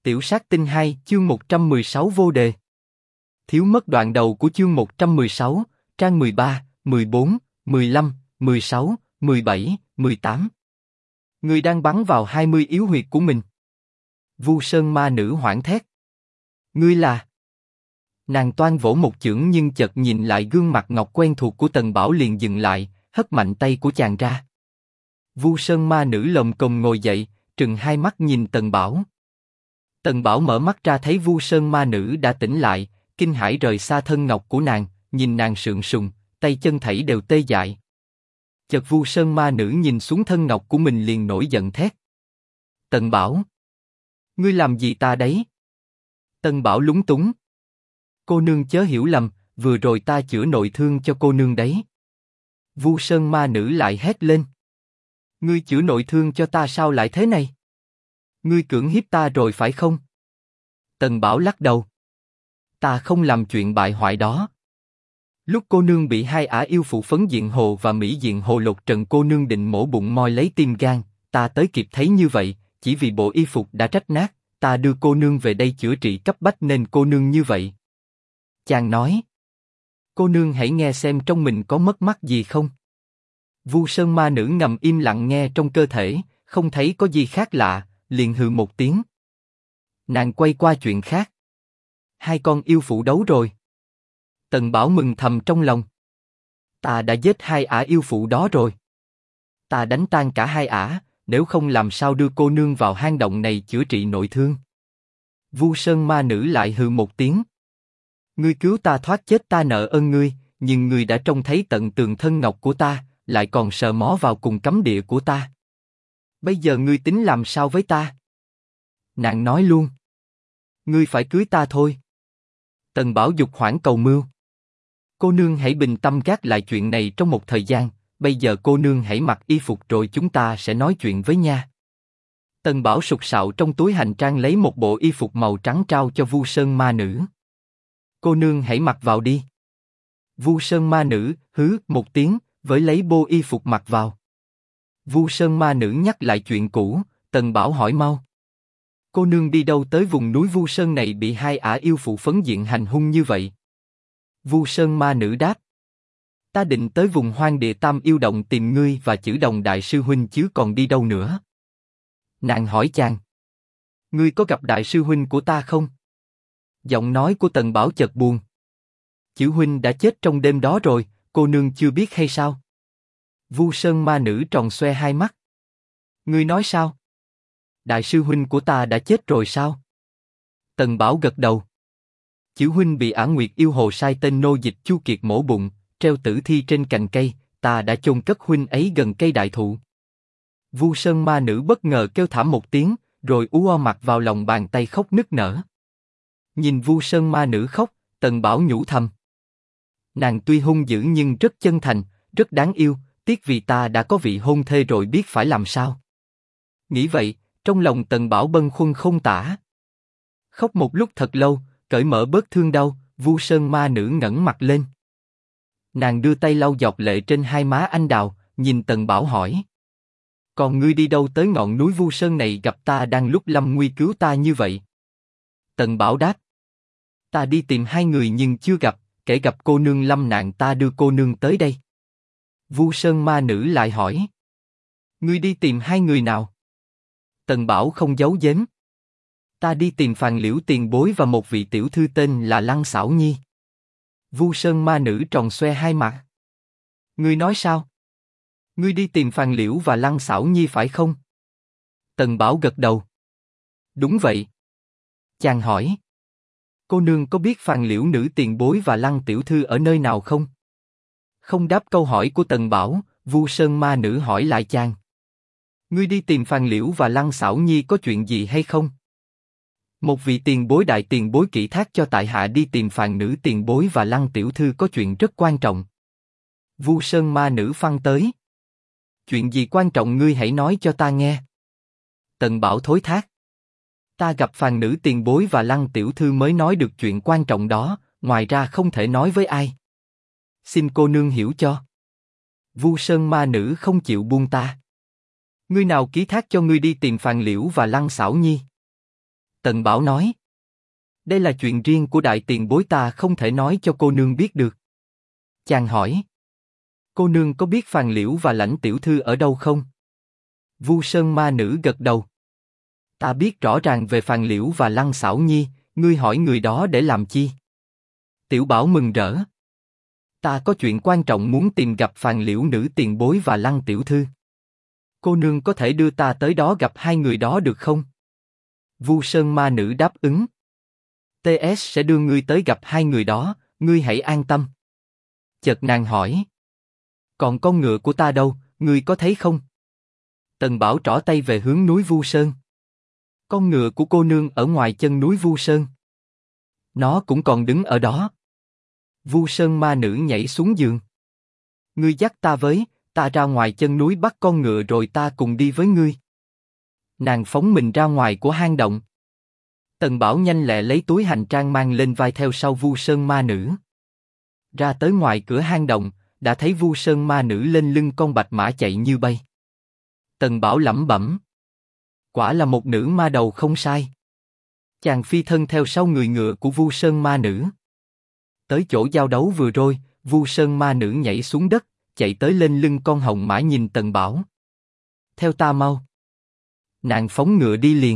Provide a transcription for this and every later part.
Tiểu sát tinh 2, chương 116 vô đề. Thiếu mất đoạn đầu của chương 116, trang 13, 14, 15, 16, 17, 18. Người đang bắn vào 20 yếu huyệt của mình. Vu Sơn ma nữ hoảng thét. Ngươi là... Nàng toan vỗ một chưởng nhưng chợt nhìn lại gương mặt ngọc quen thuộc của Tần Bảo liền dừng lại, hất mạnh tay của chàng ra. Vu Sơn ma nữ lồm cồm ngồi dậy, trừng hai mắt nhìn Tần Bảo. Tần Bảo mở mắt ra thấy Vu Sơn ma nữ đã tỉnh lại, kinh hãi rời xa thân ngọc của nàng, nhìn nàng sượng sùng, tay chân thảy đều tê dại. Chợt Vu Sơn ma nữ nhìn xuống thân ngọc của mình liền nổi giận thét. Tần Bảo, ngươi làm gì ta đấy? Tần Bảo lúng túng. Cô nương chớ hiểu lầm, vừa rồi ta chữa nội thương cho cô nương đấy. Vu Sơn ma nữ lại hét lên. Ngươi chữa nội thương cho ta sao lại thế này? Ngươi cưỡng hiếp ta rồi phải không? Tần Bảo lắc đầu. Ta không làm chuyện bại hoại đó. Lúc cô nương bị hai ả yêu phụ Phấn Diện Hồ và Mỹ Diện Hồ lột trần, cô nương định mổ bụng moi lấy tim gan, ta tới kịp thấy như vậy, chỉ vì bộ y phục đã rách nát, ta đưa cô nương về đây chữa trị cấp bách nên cô nương như vậy. Chàng nói. Cô nương hãy nghe xem trong mình có mất mát gì không. Vu Sơn ma nữ ngầm im lặng nghe trong cơ thể, không thấy có gì khác lạ, liền hừ một tiếng. Nàng quay qua chuyện khác. Hai con yêu phụ đấu rồi. Tần Bảo mừng thầm trong lòng. Ta đã giết hai ả yêu phụ đó rồi. Ta đánh tan cả hai ả, nếu không làm sao đưa cô nương vào hang động này chữa trị nội thương. Vu Sơn ma nữ lại hừ một tiếng. Ngươi cứu ta thoát chết ta nợ ơn ngươi, nhưng ngươi đã trông thấy tận tường thân ngọc của ta, lại còn sờ mó vào cùng cấm địa của ta. Bây giờ ngươi tính làm sao với ta? Nàng nói luôn. Ngươi phải cưới ta thôi. Tần Bảo dục hoảng cầu mưu. Cô nương hãy bình tâm gác lại chuyện này trong một thời gian, bây giờ cô nương hãy mặc y phục rồi chúng ta sẽ nói chuyện với nha. Tần Bảo sục sạo trong túi hành trang lấy một bộ y phục màu trắng trao cho Vu Sơn ma nữ. Cô nương hãy mặc vào đi. Vu Sơn ma nữ hứ một tiếng, với lấy bộ y phục mặc vào. Vu Sơn ma nữ nhắc lại chuyện cũ, Tần Bảo hỏi mau. Cô nương đi đâu tới vùng núi Vu Sơn này bị hai ả yêu phụ Phấn Diện hành hung như vậy? Vu Sơn ma nữ đáp. Ta định tới vùng hoang địa Tam Yêu Động tìm ngươi và Chử Đồng đại sư huynh chứ còn đi đâu nữa. Nàng hỏi chàng. Ngươi có gặp đại sư huynh của ta không? Giọng nói của Tần Bảo chợt buồn. Chử huynh đã chết trong đêm đó rồi, cô nương chưa biết hay sao? Vu Sơn ma nữ tròn xoe hai mắt. Ngươi nói sao? Đại sư huynh của ta đã chết rồi sao? Tần Bảo gật đầu. Chử huynh bị Ả Nguyệt yêu hồ sai tên nô dịch Chu Kiệt mổ bụng, treo tử thi trên cành cây, ta đã chôn cất huynh ấy gần cây đại thụ. Vu Sơn ma nữ bất ngờ kêu thảm một tiếng, rồi ú mặt vào lòng bàn tay khóc nức nở. Nhìn Vu Sơn ma nữ khóc, Tần Bảo nhủ thầm. Nàng tuy hung dữ nhưng rất chân thành, rất đáng yêu, tiếc vì ta đã có vị hôn thê rồi biết phải làm sao. Nghĩ vậy, trong lòng Tần Bảo bâng khuâng không tả. Khóc một lúc thật lâu, cởi mở bớt thương đau, Vu Sơn ma nữ ngẩng mặt lên. Nàng đưa tay lau giọt lệ trên hai má anh đào, nhìn Tần Bảo hỏi. Còn ngươi đi đâu tới ngọn núi Vu Sơn này gặp ta đang lúc lâm nguy cứu ta như vậy? Tần Bảo đáp. Ta đi tìm hai người nhưng chưa gặp, kể gặp cô nương lâm nạn ta đưa cô nương tới đây. Vu Sơn ma nữ lại hỏi. Ngươi đi tìm hai người nào? Tần Bảo không giấu giếm. Ta đi tìm Phàn Liễu tiền bối và một vị tiểu thư tên là Lăng Xảo Nhi. Vu Sơn ma nữ tròn xoe hai mặt. Ngươi nói sao? Ngươi đi tìm Phàn Liễu và Lăng Xảo Nhi phải không? Tần Bảo gật đầu. Đúng vậy. Chàng hỏi. Cô nương có biết Phàn Liễu nữ tiền bối và Lăng tiểu thư ở nơi nào không? Không đáp câu hỏi của Tần Bảo, Vu Sơn ma nữ hỏi lại chàng. Ngươi đi tìm Phàn Liễu và Lăng Xảo Nhi có chuyện gì hay không? Một vị tiền bối đại tiền bối kỹ thác cho tại hạ đi tìm Phàn nữ tiền bối và Lăng tiểu thư có chuyện rất quan trọng. Vu Sơn ma nữ phăng tới. Chuyện gì quan trọng ngươi hãy nói cho ta nghe. Tần Bảo thối thác. Ta gặp Phàn nữ tiền bối và Lăng tiểu thư mới nói được chuyện quan trọng đó, ngoài ra không thể nói với ai. Xin cô nương hiểu cho. Vu Sơn ma nữ không chịu buông ta. Ngươi nào ký thác cho ngươi đi tìm Phàn Liễu và Lăng Xảo Nhi? Tần Bảo nói. Đây là chuyện riêng của đại tiền bối, ta không thể nói cho cô nương biết được. Chàng hỏi. Cô nương có biết Phàn Liễu và Lãnh tiểu thư ở đâu không? Vu Sơn ma nữ gật đầu. Ta biết rõ ràng về Phàn Liễu và Lăng Xảo Nhi, ngươi hỏi người đó để làm chi? Tiểu Bảo mừng rỡ. Ta có chuyện quan trọng muốn tìm gặp Phàn Liễu nữ tiền bối và Lăng tiểu thư. Cô nương có thể đưa ta tới đó gặp hai người đó được không? Vu Sơn ma nữ đáp ứng. TS sẽ đưa ngươi tới gặp hai người đó, ngươi hãy an tâm. Chợt nàng hỏi. Còn con ngựa của ta đâu, ngươi có thấy không? Tần Bảo trỏ tay về hướng núi Vu Sơn. Con ngựa của cô nương ở ngoài chân núi Vu Sơn. Nó cũng còn đứng ở đó. Vu Sơn ma nữ nhảy xuống giường. Ngươi dắt ta với, ta ra ngoài chân núi bắt con ngựa rồi ta cùng đi với ngươi. Nàng phóng mình ra ngoài của hang động. Tần Bảo nhanh lẹ lấy túi hành trang mang lên vai theo sau Vu Sơn ma nữ. Ra tới ngoài cửa hang động, đã thấy Vu Sơn ma nữ lên lưng con bạch mã chạy như bay. Tần Bảo lẩm bẩm. Quả là một nữ ma đầu không sai. Chàng phi thân theo sau người ngựa của Vu Sơn ma nữ. Tới chỗ giao đấu vừa rồi, Vu Sơn ma nữ nhảy xuống đất, chạy tới lên lưng con hồng mã nhìn Tần Bảo. Theo ta mau. Nàng phóng ngựa đi liền.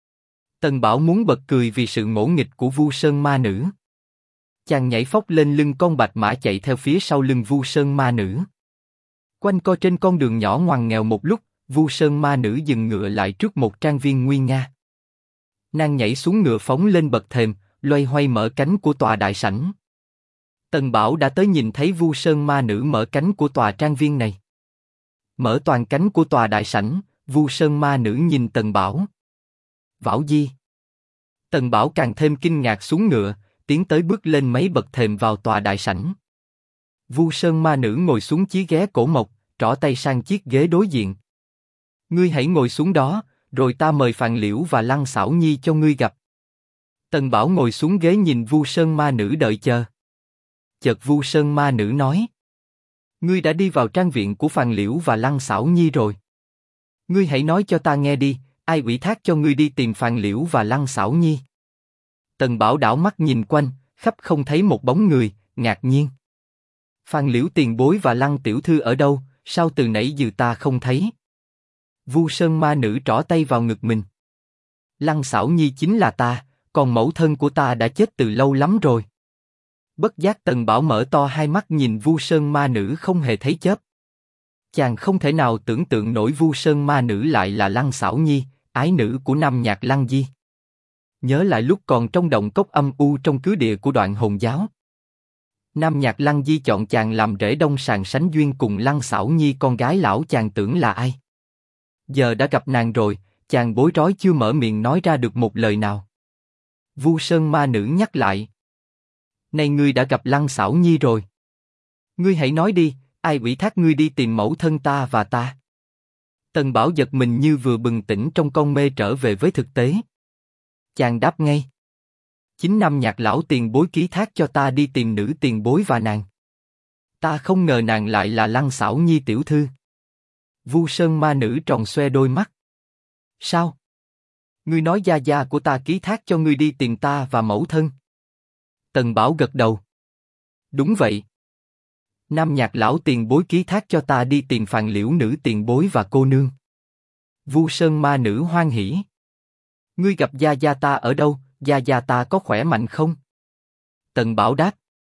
Tần Bảo muốn bật cười vì sự ngỗ nghịch của Vu Sơn ma nữ. Chàng nhảy phóc lên lưng con bạch mã chạy theo phía sau lưng Vu Sơn ma nữ. Quanh co trên con đường nhỏ ngoằn nghèo một lúc, Vu Sơn ma nữ dừng ngựa lại trước một trang viên nguy nga. Nàng nhảy xuống ngựa phóng lên bậc thềm, loay hoay mở cánh của tòa đại sảnh. Tần Bảo đã tới nhìn thấy Vu Sơn ma nữ mở cánh của tòa trang viên này. Mở toàn cánh của tòa đại sảnh, Vu Sơn ma nữ nhìn Tần Bảo. Bảo Di. Tần Bảo càng thêm kinh ngạc xuống ngựa, tiến tới bước lên mấy bậc thềm vào tòa đại sảnh. Vu Sơn ma nữ ngồi xuống chiếc ghế cổ mộc, trỏ tay sang chiếc ghế đối diện. Ngươi hãy ngồi xuống đó, rồi ta mời Phàn Liễu và Lăng Xảo Nhi cho ngươi gặp. Tần Bảo ngồi xuống ghế nhìn Vu Sơn ma nữ đợi chờ. Chợt Vu Sơn ma nữ nói. Ngươi đã đi vào trang viện của Phàn Liễu và Lăng Xảo Nhi rồi. Ngươi hãy nói cho ta nghe đi, ai ủy thác cho ngươi đi tìm Phàn Liễu và Lăng Xảo Nhi? Tần Bảo đảo mắt nhìn quanh, khắp không thấy một bóng người, ngạc nhiên. Phàn Liễu tiền bối và Lăng tiểu thư ở đâu, sao từ nãy giờ ta không thấy? Vu Sơn ma nữ trỏ tay vào ngực mình. Lăng Xảo Nhi chính là ta, còn mẫu thân của ta đã chết từ lâu lắm rồi. Bất giác Tần Bảo mở to hai mắt nhìn Vu Sơn ma nữ không hề thấy chớp. Chàng không thể nào tưởng tượng nổi Vu Sơn ma nữ lại là Lăng Xảo Nhi, ái nữ của Nam Nhạc Lăng Di. Nhớ lại lúc còn trong động cốc âm u trong cứ địa của Đoạn Hồn giáo. Nam Nhạc Lăng Di chọn chàng làm rể đông sàng sánh duyên cùng Lăng Xảo Nhi, con gái lão chàng tưởng là ai. Giờ đã gặp nàng rồi, chàng bối rối chưa mở miệng nói ra được một lời nào. Vu Sơn ma nữ nhắc lại. Này, ngươi đã gặp Lăng Xảo Nhi rồi. Ngươi hãy nói đi, ai ủy thác ngươi đi tìm mẫu thân ta và ta? Tần Bảo giật mình như vừa bừng tỉnh trong con mê trở về với thực tế. Chàng đáp ngay. Chính Nam Nhạc lão tiền bối ký thác cho ta đi tìm nữ tiền bối và nàng. Ta không ngờ nàng lại là Lăng Xảo Nhi tiểu thư. Vu Sơn ma nữ tròn xoe đôi mắt. Sao? Ngươi nói gia gia của ta ký thác cho ngươi đi tìm ta và mẫu thân? Tần Bảo gật đầu. Đúng vậy. Nam Nhạc lão tiền bối ký thác cho ta đi tìm Phàn Liễu nữ tiền bối và cô nương. Vu Sơn ma nữ hoan hỉ. Ngươi gặp gia gia ta ở đâu, gia gia ta có khỏe mạnh không? Tần Bảo đáp.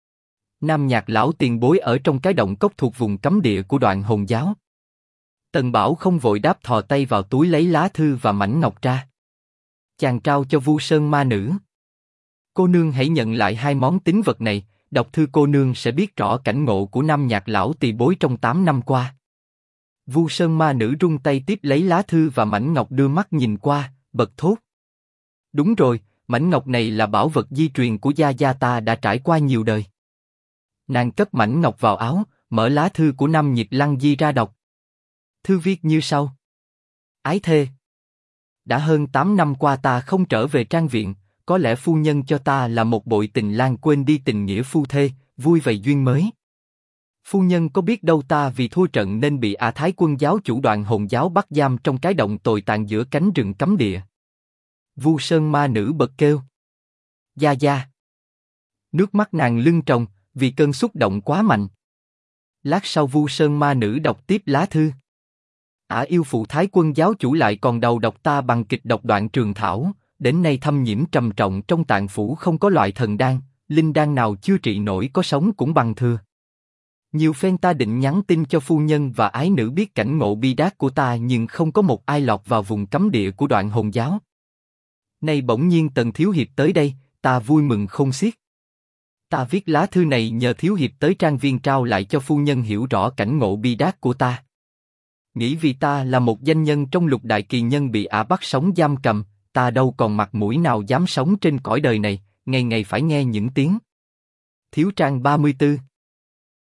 Nam Nhạc lão tiền bối ở trong cái động cốc thuộc vùng cấm địa của Đoạn Hồn giáo. Tần Bảo không vội đáp, thò tay vào túi lấy lá thư và mảnh ngọc ra. Chàng trao cho Vu Sơn ma nữ. Cô nương hãy nhận lại hai món tín vật này, đọc thư cô nương sẽ biết rõ cảnh ngộ của Nam Nhạc lão tiền bối trong 8 năm qua. Vu Sơn ma nữ rung tay tiếp lấy lá thư và mảnh ngọc, đưa mắt nhìn qua, bật thốt. Đúng rồi, mảnh ngọc này là bảo vật di truyền của gia gia ta đã trải qua nhiều đời. Nàng cất mảnh ngọc vào áo, mở lá thư của Nam Nhạc Lăng Di ra đọc. Thư viết như sau. Ái thê. Đã hơn 8 năm qua ta không trở về trang viện, có lẽ phu nhân cho ta là một bội tình lang quên đi tình nghĩa phu thê, vui vầy duyên mới. Phu nhân có biết đâu ta vì thua trận nên bị Thái quân giáo chủ Đoạn Hồn giáo bắt giam trong cái động tồi tàn giữa cánh rừng cấm địa. Vu Sơn ma nữ bật kêu. Gia Gia. Nước mắt nàng lưng tròng, vì cơn xúc động quá mạnh. Lát sau Vu Sơn ma nữ đọc tiếp lá thư. Yêu phụ Thái Quân giáo chủ lại còn đầu độc ta bằng kịch độc đoạn trường thảo, đến nay thâm nhiễm trầm trọng trong tạng phủ không có loại thần đan, linh đan nào chưa trị nổi, có sống cũng bằng thừa. Nhiều phen ta định nhắn tin cho phu nhân và ái nữ biết cảnh ngộ bi đát của ta, nhưng không có một ai lọt vào vùng cấm địa của Đoạn Hồn giáo. Nay bỗng nhiên Tần thiếu hiệp tới đây, ta vui mừng không xiết. Ta viết lá thư này nhờ thiếu hiệp tới trang viên trao lại cho phu nhân hiểu rõ cảnh ngộ bi đát của ta. Nghĩ vì ta là một danh nhân trong lục đại kỳ nhân bị bắt sống giam cầm, ta đâu còn mặt mũi nào dám sống trên cõi đời này, ngày ngày phải nghe những tiếng. Thiếu trang 34